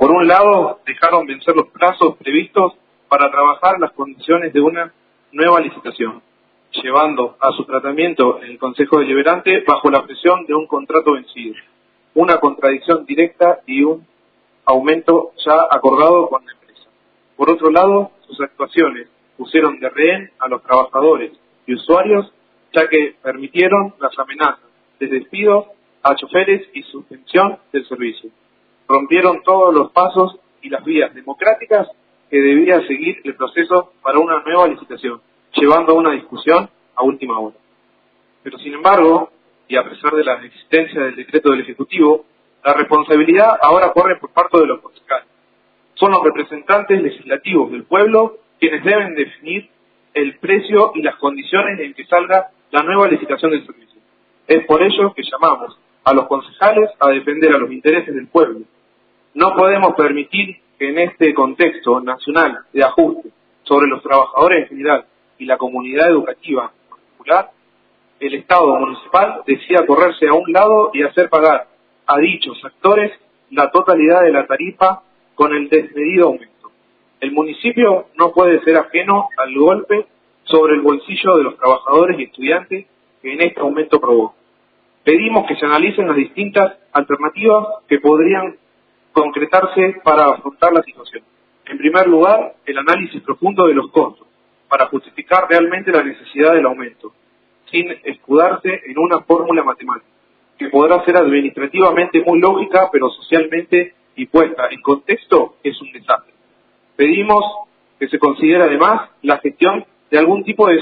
Por un lado, dejaron vencer los plazos previstos para trabajar las condiciones de una nueva licitación, llevando a su tratamiento en el Consejo Deliberante bajo la presión de un contrato vencido, una contradicción directa y un aumento ya acordado con la empresa. Por otro lado, sus actuaciones pusieron de rehén a los trabajadores y usuarios, ya que permitieron las amenazas de despido a choferes y suspensión del servicio. Rompieron todos los pasos y las vías democráticas que debía seguir el proceso para una nueva licitación, llevando a una discusión a última hora. Pero sin embargo, y a pesar de la existencia del decreto del Ejecutivo, la responsabilidad ahora corre por parte de los concejales. Son los representantes legislativos del pueblo quienes deben definir el precio y las condiciones en que salga la nueva licitación del servicio. Es por ello que llamamos a los concejales a defender a los intereses del pueblo. No podemos permitir que en este contexto nacional de ajuste sobre los trabajadores en general y la comunidad educativa en particular, el Estado municipal decida correrse a un lado y hacer pagar a dichos actores la totalidad de la tarifa con el desmedido aumento. El municipio no puede ser ajeno al golpe sobre el bolsillo de los trabajadores y estudiantes que en este aumento provoca. Pedimos que se analicen las distintas alternativas que podrían concretarse para afrontar la situación. En primer lugar, el análisis profundo de los costos, para justificar realmente la necesidad del aumento, sin escudarse en una fórmula matemática, que podrá ser administrativamente muy lógica, pero socialmente y puesta en contexto es un desastre. Pedimos que se considere además la gestión de algún tipo de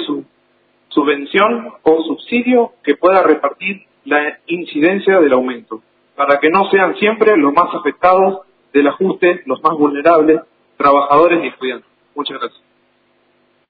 subvención o subsidio que pueda repartir la incidencia del aumento, para que no sean siempre los más afectados del ajuste, los más vulnerables, trabajadores y estudiantes.